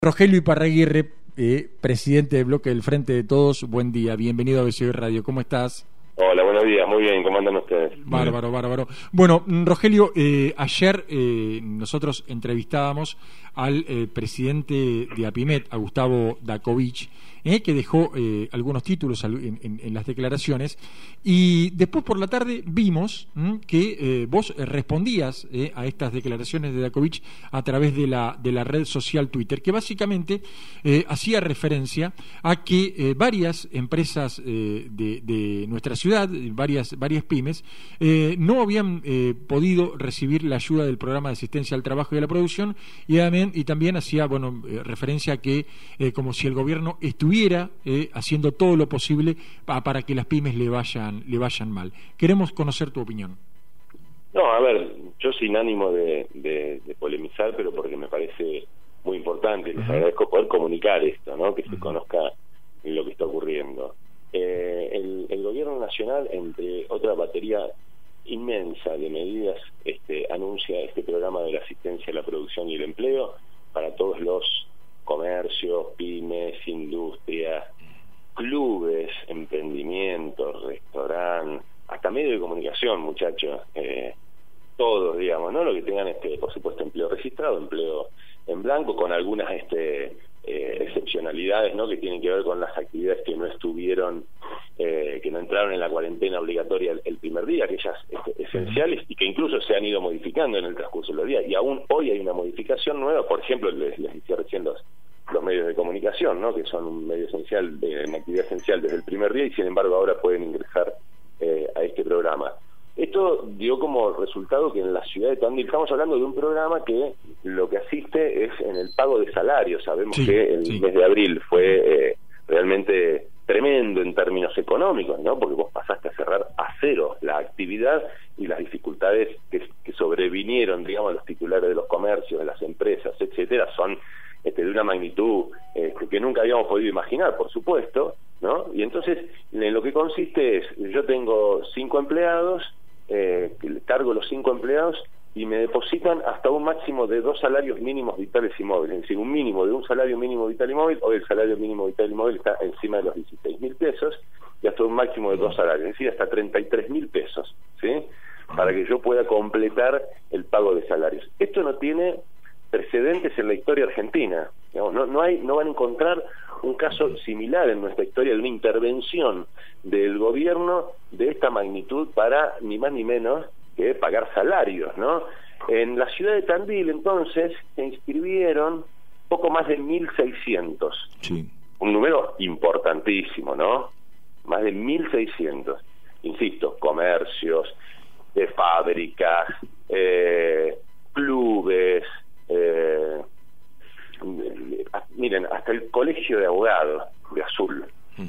Rogelio Iparraguirre, presidente del bloque del Frente de Todos, buen día, bienvenido a BCOI Radio, ¿cómo estás? Hola, buenos días, muy bien, ¿cómo andan ustedes? Bárbaro. Bueno, Rogelio, ayer nosotros entrevistábamos al presidente de APIMET, a Gustavo Dakovich, que dejó algunos títulos en las declaraciones, y después por la tarde vimos que vos respondías a estas declaraciones de Dakovich a través de la red social Twitter, que básicamente hacía referencia a que varias empresas de nuestra ciudad, varias pymes, no habían podido recibir la ayuda del programa de asistencia al trabajo y a la producción, y también hacía referencia a que como si el gobierno estuviera haciendo todo lo posible para que las pymes le vayan mal. Queremos conocer tu opinión. No, a ver, yo sin ánimo de polemizar, pero porque me parece muy importante, les agradezco poder comunicar esto, ¿no? Que se conozca lo que está ocurriendo. El gobierno nacional, entre otra batería inmensa de medidas, anuncia este programa de la asistencia a la producción y el empleo para todos los comercios, pymes, industrias, clubes, emprendimientos, restaurantes, hasta medios de comunicación, muchachos, todos, digamos, ¿no? Lo que tengan, por supuesto, empleo registrado, empleo en blanco, con algunas excepcionalidades, ¿no? Que tienen que ver con las actividades que no estuvieron, que no entraron en la cuarentena obligatoria el primer día, aquellas esenciales, y que incluso se han ido modificando en el transcurso de los días, y aún hoy hay una modificación nueva. Por ejemplo, les decía recién los medios de comunicación, ¿no? Que son un medio esencial, una actividad esencial desde el primer día, y sin embargo ahora pueden ingresar a este programa. Esto dio como resultado que en la ciudad de Tandil, estamos hablando de un programa que lo que asiste es en el pago de salarios. Sabemos que el mes de abril fue realmente tremendo en términos económicos, ¿no? Porque vos pasaste a cerrar a cero la actividad, y las dificultades que sobrevinieron, digamos, a los titulares de los comercios, de las empresas, etcétera, son de una magnitud que nunca habíamos podido imaginar, por supuesto, ¿no? Y entonces, en lo que consiste es, yo tengo 5 empleados, cargo los 5 empleados y me depositan hasta un máximo de 2 salarios mínimos vitales y móviles, es decir, un mínimo de un salario mínimo vital y móvil. Hoy el salario mínimo vital y móvil está encima de los 16.000 pesos, y hasta un máximo de 2 salarios, es decir, hasta 33.000 pesos, ¿sí? Para que yo pueda completar el pago de salarios. Esto no tiene precedentes en la historia argentina, digamos, no van a encontrar un caso similar en nuestra historia de una intervención del gobierno de esta magnitud para ni más ni menos que pagar salarios, ¿no? En la ciudad de Tandil, entonces, se inscribieron poco más de 1.600. Sí. Un número importantísimo, ¿no? Más de 1.600. Insisto, comercios, fábricas, clubes, miren, hasta el colegio de abogados de Azul.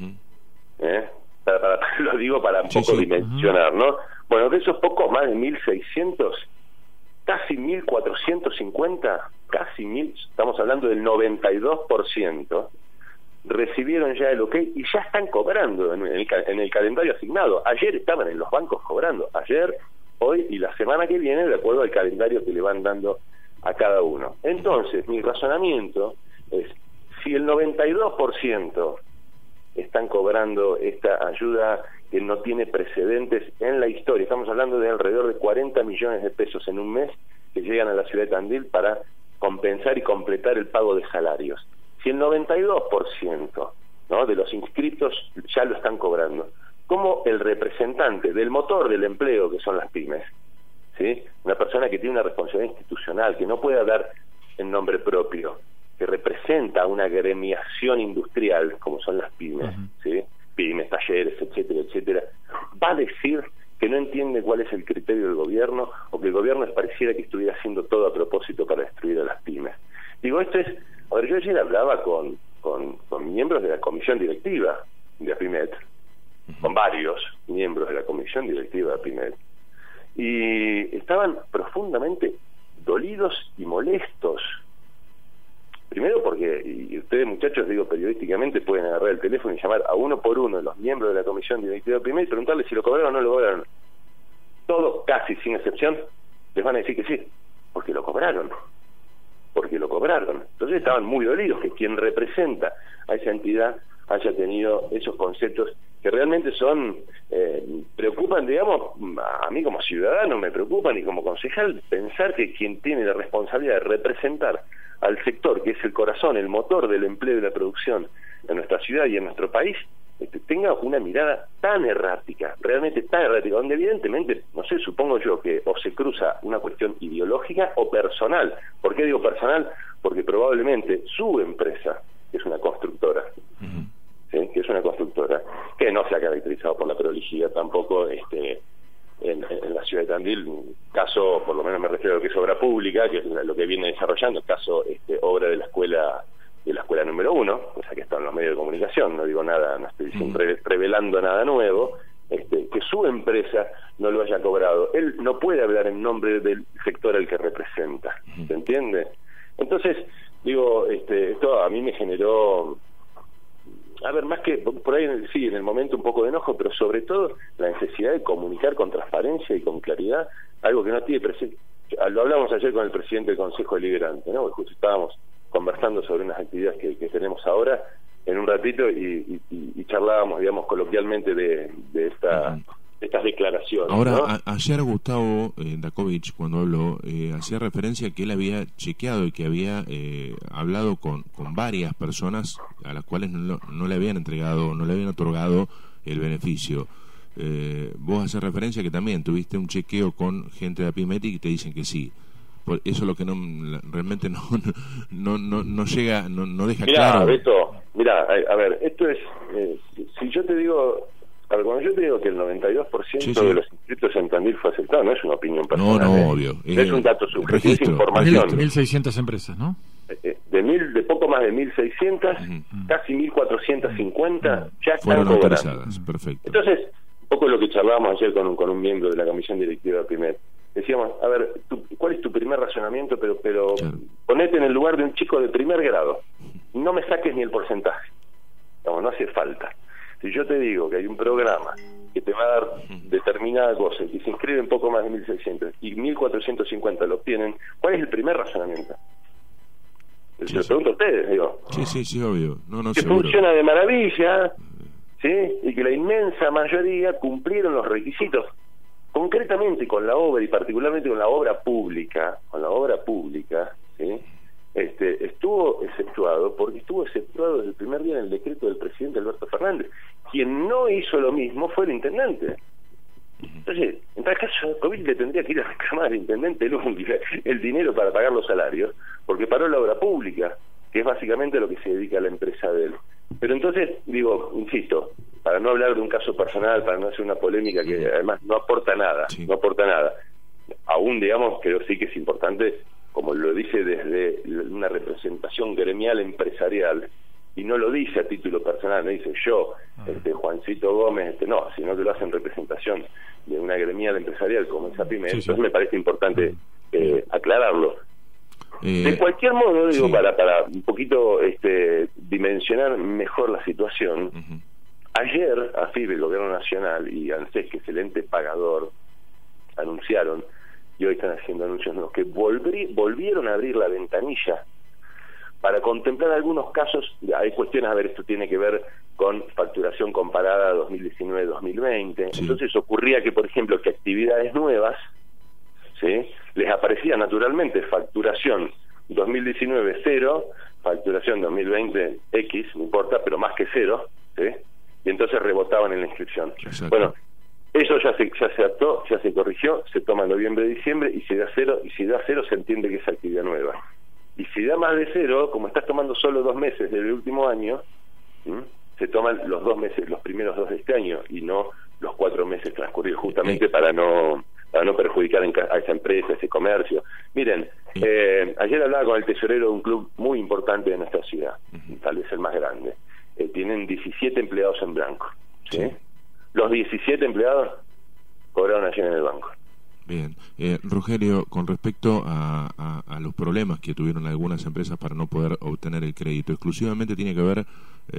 Lo digo para un poco dimensionar, ¿no? Bueno, de esos pocos más de 1.600, casi 1.450, casi 1.000, estamos hablando del 92%, recibieron ya el ok y ya están cobrando en el calendario asignado. Ayer estaban en los bancos cobrando, ayer, hoy y la semana que viene, de acuerdo al calendario que le van dando a cada uno. Entonces, mi razonamiento es, si el 92% están cobrando esta ayuda que no tiene precedentes en la historia, estamos hablando de alrededor de 40 millones de pesos en un mes que llegan a la ciudad de Tandil para compensar y completar el pago de salarios. Si el 92%, ¿no?, de los inscritos ya lo están cobrando, ¿cómo el representante del motor del empleo, que son las pymes, ¿sí?, una persona que tiene una responsabilidad institucional, que no puede hablar en nombre propio, que representa una gremiación industrial como son las pymes, ¿sí?, pymes, talleres, etcétera, etcétera, va a decir que no entiende cuál es el criterio del gobierno, o que el gobierno pareciera que estuviera haciendo todo a propósito para destruir a las pymes? Digo, esto es, a ver, yo ayer hablaba con miembros de la comisión directiva de APIMET, con varios miembros de la comisión directiva de APIMET, y estaban profundamente dolidos y molestos. Primero porque, y ustedes, muchachos, digo, periodísticamente pueden agarrar el teléfono y llamar a uno por uno de los miembros de la comisión directiva de APIMET y preguntarles si lo cobraron o no lo cobraron. Todos, casi sin excepción, les van a decir que sí, porque lo cobraron. cobraron. Entonces estaban muy dolidos que quien representa a esa entidad haya tenido esos conceptos que realmente son, preocupan, digamos, a mí como ciudadano me preocupan, y como concejal pensar que quien tiene la responsabilidad de representar al sector, que es el corazón, el motor del empleo y la producción en nuestra ciudad y en nuestro país, tenga una mirada tan errática, realmente tan errática, donde evidentemente, no sé, supongo yo que o se cruza una cuestión ideológica o personal. ¿Por qué digo personal? Porque probablemente su empresa, que es una constructora, ¿sí? Que es una constructora, que no se ha caracterizado por la prolijidad tampoco en la ciudad de Tandil, caso, por lo menos me refiero a lo que es obra pública, que es lo que viene desarrollando, caso obra de la escuela número 1, o sea que está en los medios de comunicación, no digo nada, no estoy revelando nada nuevo, que su empresa no lo haya cobrado. Él no puede hablar en nombre del sector al que representa, ¿se entiende? Entonces, digo, esto a mí me generó, a ver, más que por ahí sí, en el momento un poco de enojo, pero sobre todo la necesidad de comunicar con transparencia y con claridad algo que no tiene presente. Lo hablamos ayer con el presidente del Consejo Deliberante, ¿no? Porque justo estábamos conversando sobre unas actividades que tenemos ahora en un ratito y charlábamos, digamos, coloquialmente de estas declaraciones. Ahora, ¿no? Ayer Gustavo Dakovich, cuando habló, hacía referencia a que él había chequeado y que había hablado con varias personas a las cuales no le habían entregado, no le habían otorgado el beneficio. Vos haces referencia a que también tuviste un chequeo con gente de Apimet y te dicen que sí. Eso es lo que realmente no llega, no deja claro. Beto, mirá, a ver, esto es, si yo te digo, a ver, cuando yo te digo que el 92% de los inscritos en Tandil fue aceptado, no es una opinión personal. No, obvio. Es un dato subjetivo, es información. 1.600 empresas, ¿no? De poco más de 1.600, casi 1.450 ya están fueron cobrando. autorizadas, perfecto. Entonces, un poco lo que charlábamos ayer con un miembro de la comisión directiva de Apimet. Decíamos, a ver, ¿cuál es tu primer razonamiento? Pero claro, ponete en el lugar de un chico de primer grado. No me saques ni el porcentaje. No hace falta. Si yo te digo que hay un programa que te va a dar determinada cosa y se inscriben poco más de 1.600 y 1.450 lo obtienen, ¿cuál es el primer razonamiento? Se lo pregunto a ustedes, digo. Sí, obvio. No, que seguro. Funciona de maravilla, ¿sí? Y que la inmensa mayoría cumplieron los requisitos. Concretamente con la obra y particularmente con la obra pública, ¿sí? Estuvo exceptuado porque estuvo exceptuado desde el primer día en el decreto del presidente Alberto Fernández. Quien no hizo lo mismo fue el intendente. Entonces, en tal caso, COVID le tendría que ir a reclamar al intendente el dinero para pagar los salarios, porque paró la obra pública, que es básicamente lo que se dedica a la empresa de él. Pero entonces, digo, insisto, para no hablar de un caso personal, para no hacer una polémica que además no aporta nada, aún, digamos, creo sí que es importante, como lo dice desde una representación gremial empresarial, y no lo dice a título personal, no dice yo, Juancito Gómez, no, sino que lo hace en representación de una gremial empresarial como es Apimet. Entonces me parece importante aclararlo. De cualquier modo, digo, para un poquito dimensionar mejor la situación, ayer AFIP, el Gobierno Nacional, y ANSES, que es el ente pagador, anunciaron, y hoy están haciendo anuncios nuevos, que volvieron a abrir la ventanilla para contemplar algunos casos. Hay cuestiones, a ver, esto tiene que ver con facturación comparada 2019-2020. Entonces ocurría que, por ejemplo, que actividades nuevas, ¿sí?, les aparecía naturalmente facturación 2019 0, facturación 2020 X, no importa, pero más que 0, ¿sí?, y entonces rebotaban en la inscripción. Exacto. Bueno, eso ya se adaptó, ya se corrigió, se toma en noviembre-diciembre, y si da 0, se entiende que es actividad nueva. Y si da más de 0, como estás tomando solo 2 meses del último año, se toman los 2 meses, los primeros 2 de este año, y no los 4 meses transcurridos, justamente para no perjudicar a esa empresa, a ese comercio. Miren, ayer hablaba con el tesorero de un club muy importante de nuestra ciudad, tal vez el más grande. Tienen 17 empleados en blanco, ¿sí? Los 17 empleados cobraron ayer en el banco. Bien, Rogelio, con respecto a los problemas que tuvieron algunas empresas para no poder obtener el crédito, exclusivamente tiene que ver,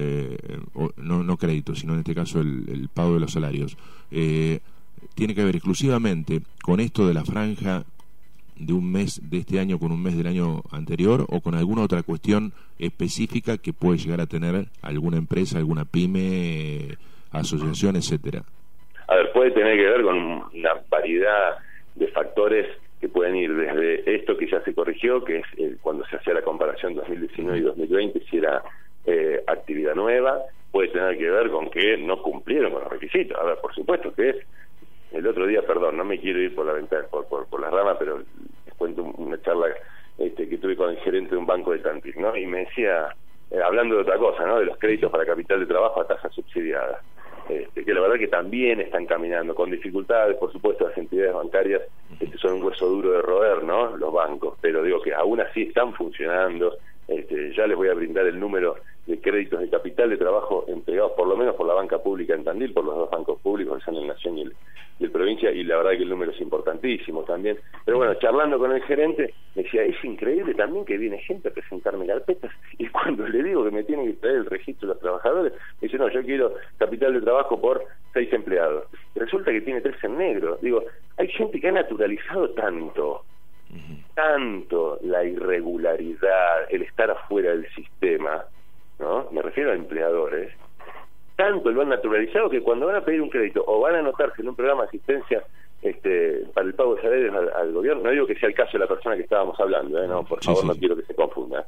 no crédito, sino en este caso el pago de los salarios, tiene que ver exclusivamente con esto de la franja de un mes de este año con un mes del año anterior, o con alguna otra cuestión específica que puede llegar a tener alguna empresa, alguna pyme, asociación, etcétera? A ver, puede tener que ver con una variedad de factores que pueden ir desde esto que ya se corrigió, que es cuando se hacía la comparación 2019 y 2020, si era actividad nueva, puede tener que ver con que no cumplieron con los requisitos. A ver, por supuesto que el otro día, perdón, no me quiero ir por la ventana, por las ramas, pero les cuento una charla que tuve con el gerente de un banco de Tandil, ¿no? Y me decía, hablando de otra cosa, ¿no? De los créditos para capital de trabajo a tasa subsidiada, que la verdad que también están caminando con dificultades. Por supuesto, las entidades bancarias son un hueso duro de roer, ¿no? Los bancos, pero digo que aún así están funcionando. Ya les voy a brindar el número de créditos de capital de trabajo entregados por lo menos por la banca pública en Tandil, por los dos bancos públicos que son el Nación y el Provincia, y la verdad que el número es importantísimo también. Pero bueno, charlando con el gerente, me decía, es increíble también que viene gente a presentarme carpetas, y cuando le digo que me tienen que traer el registro de los trabajadores, me dice, no, yo quiero capital de trabajo por 6 empleados. Y resulta que tiene 3 en negro. Digo, hay gente que ha naturalizado tanto la irregularidad, el estar afuera del sistema, ¿no? Me refiero a empleadores, tanto lo han naturalizado que cuando van a pedir un crédito o van a anotarse en un programa de asistencia para el pago de salarios al gobierno, no digo que sea el caso de la persona que estábamos hablando, no, por favor, no quiero que se confunda,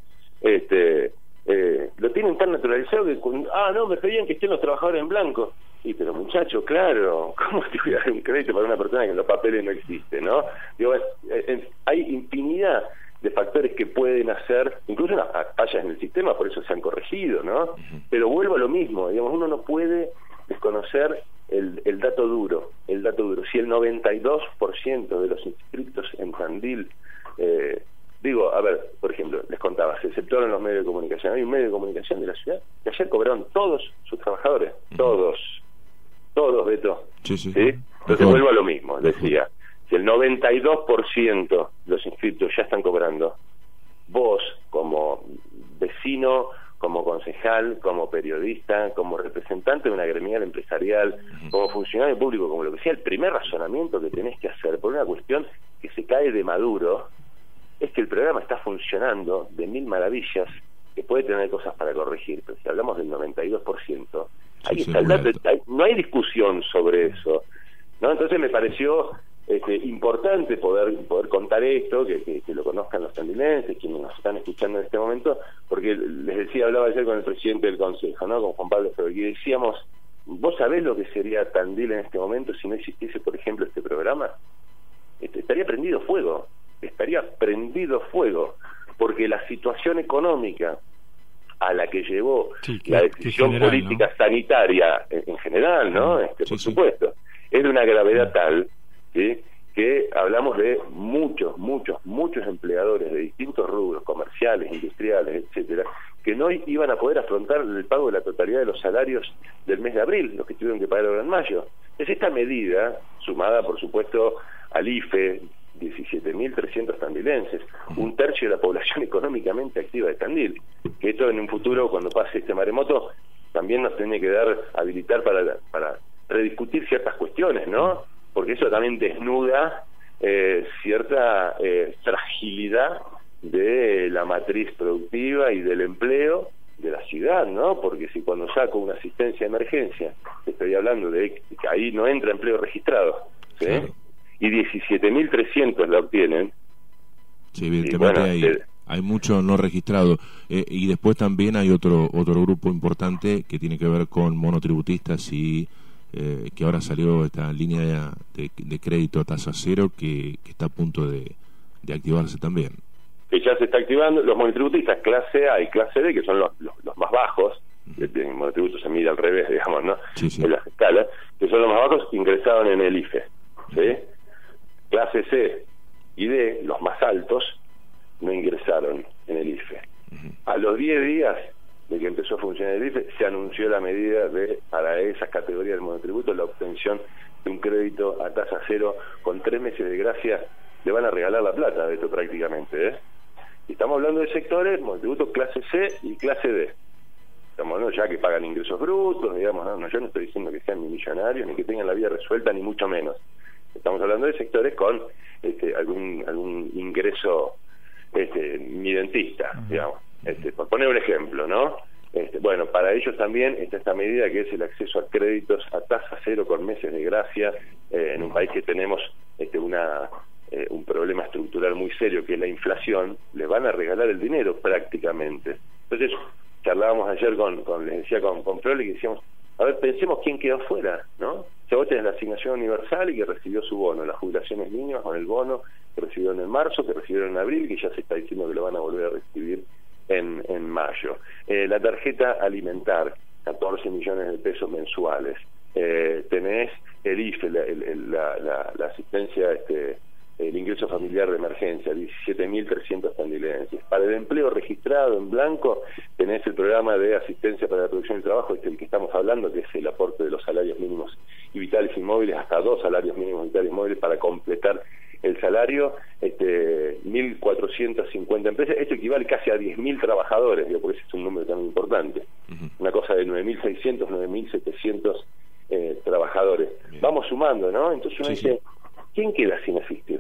lo tienen tan naturalizado que no, me pedían que estén los trabajadores en blanco. Sí, pero muchacho, claro, ¿cómo te voy a dar un crédito para una persona que en los papeles no existe, no? Digo, hay infinidad de factores que pueden hacer, incluso unas fallas en el sistema, por eso se han corregido, ¿no? Pero vuelvo a lo mismo, digamos, uno no puede desconocer el dato duro, Si el 92% de los inscritos en Tandil, a ver, por ejemplo, les contaba, se exceptuaron los medios de comunicación. Hay un medio de comunicación de la ciudad que ayer cobraron todos sus trabajadores, todos, Beto. Sí. Entonces vuelvo a lo mismo, decía, si el 92% de los inscritos ya están cobrando, vos como vecino, como concejal, como periodista, como representante de una gremial empresarial, como funcionario público, como lo que sea, el primer razonamiento que tenés que hacer por una cuestión que se cae de maduro es que el programa está funcionando de mil maravillas, que puede tener cosas para corregir, pero si hablamos del 92%, ahí está el dato, no hay discusión sobre eso, ¿no? Entonces me pareció importante poder contar esto, que lo conozcan los tandilenses, quienes nos están escuchando en este momento, porque les decía, hablaba ayer con el presidente del Consejo, ¿no? Con Juan Pablo Febrero, y decíamos, ¿vos sabés lo que sería Tandil en este momento si no existiese, por ejemplo, este programa? Estaría prendido fuego, porque la situación económica a la que llevó la decisión general, política, ¿no? Sanitaria en general, ¿no? Por supuesto, es de una gravedad tal, ¿sí?, que hablamos de muchos empleadores de distintos rubros, comerciales, industriales, etcétera, que no iban a poder afrontar el pago de la totalidad de los salarios del mes de abril, los que tuvieron que pagar ahora en mayo. Es esta medida, sumada por supuesto al IFE, 17.300 tandilenses, un tercio de la población económicamente activa de Tandil, que esto en un futuro, cuando pase este maremoto, también nos tiene que habilitar para rediscutir ciertas cuestiones, ¿no? Porque eso también desnuda cierta fragilidad de la matriz productiva y del empleo de la ciudad, ¿no? Porque si cuando saco una asistencia de emergencia, estoy hablando de que ahí no entra empleo registrado, ¿sí? Claro. Y 17.300 la obtienen. Sí, evidentemente hay mucho no registrado. Y después también hay otro grupo importante que tiene que ver con monotributistas y que ahora salió esta línea de crédito a tasa cero que está a punto de activarse también. Que ya se está activando. Los monotributistas clase A y clase B, que son los más bajos, el monotributo se mide al revés, digamos, ¿no? Sí. En las escalas, que son los más bajos, ingresaron en el IFE, ¿sí? Clase C y D, los más altos, no ingresaron en el IFE. A los 10 días de que empezó a funcionar el IFE, se anunció la medida para esas categorías del monotributo, la obtención de un crédito a tasa cero con 3 meses de gracia. Le van a regalar la plata de esto prácticamente, ¿eh? Y estamos hablando de sectores, monotributo clase C y clase D. Estamos hablando ya que pagan ingresos brutos, digamos, no, yo no estoy diciendo que sean ni millonarios, ni que tengan la vida resuelta, ni mucho menos. Estamos hablando de sectores con algún ingreso midentista, digamos. Por poner un ejemplo, ¿no? Bueno, para ellos también está esta medida que es el acceso a créditos a tasa cero con meses de gracia, en un país que tenemos un problema estructural muy serio que es la inflación. Le van a regalar el dinero prácticamente. Entonces, charlábamos ayer les decía con Prole, que decíamos, a ver, pensemos quién quedó fuera, ¿no? O sea, vos tenés la asignación universal y que recibió su bono, las jubilaciones mínimas con el bono que recibieron en marzo, que recibieron en abril, que ya se está diciendo que lo van a volver a recibir en mayo. La tarjeta alimentar, 14 millones de pesos mensuales. Tenés el IFE, la asistencia, el ingreso familiar de emergencia, 17.300 tandilenses. Para el empleo registrado en blanco, tenés el programa de asistencia para la producción y el trabajo, el que estamos hablando, que es el aporte de los salarios mínimos y vitales inmóviles, hasta 2 salarios mínimos vitales inmóviles para completar el salario, 1.450 empresas. Esto equivale casi a 10.000 trabajadores, porque ese es un número también importante. Una cosa de 9.600, 9.700 trabajadores. Vamos sumando, ¿no? Entonces uno dice, ¿quién queda sin asistir?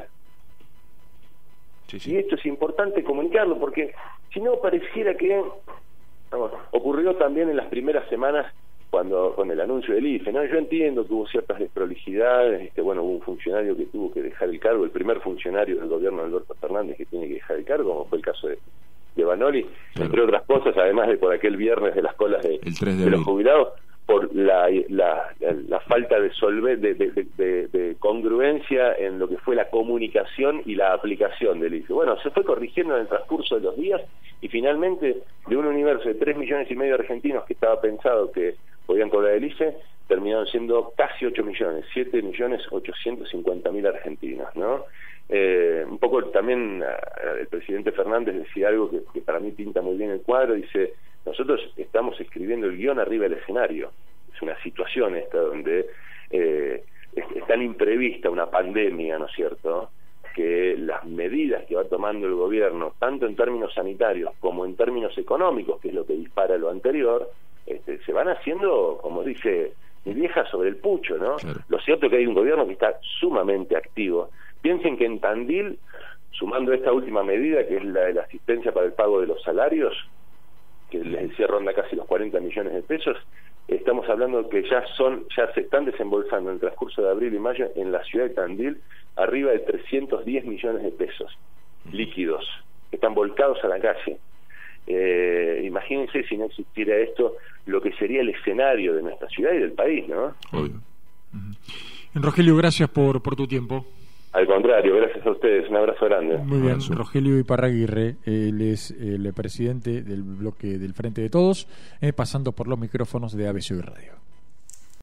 Y esto es importante comunicarlo, porque si no pareciera que ocurrió también en las primeras semanas con el anuncio del IFE, ¿no? Yo entiendo que hubo ciertas desprolijidades, hubo un funcionario que tuvo que dejar el cargo, el primer funcionario del gobierno de Alberto Fernández que tiene que dejar el cargo, como fue el caso de Vanoli, entre otras cosas, además de por aquel viernes de las colas de los jubilados, por la falta de congruencia en lo que fue la comunicación y la aplicación del IFE. Bueno, se fue corrigiendo en el transcurso de los días y finalmente de un universo de 3,5 millones de argentinos que estaba pensado que podían cobrar el IFE, terminaron siendo casi 8 millones, 7.850.000 argentinos, ¿no? Un poco también el presidente Fernández decía algo que para mí pinta muy bien el cuadro. Dice, nosotros estamos escribiendo el guión arriba del escenario. Es una situación esta donde es tan imprevista una pandemia, ¿no es cierto?, que las medidas que va tomando el gobierno, tanto en términos sanitarios como en términos económicos, que es lo que dispara lo anterior, se van haciendo, como dice mi vieja, sobre el pucho, ¿no? Claro. Lo cierto es que hay un gobierno que está sumamente activo. Piensen que en Tandil, sumando esta última medida, que es la de la asistencia para el pago de los salarios, que les decía ronda casi los 40 millones de pesos, estamos hablando que ya se están desembolsando en el transcurso de abril y mayo en la ciudad de Tandil arriba de 310 millones de pesos líquidos, que están volcados a la calle. Imagínense si no existiera esto, lo que sería el escenario de nuestra ciudad y del país, ¿no? Obvio. Rogelio, gracias por tu tiempo. Al contrario, gracias a ustedes, un abrazo grande. Muy bien, Rogelio Iparraguirre, él es el presidente del bloque del Frente de Todos, pasando por los micrófonos de ABC Radio.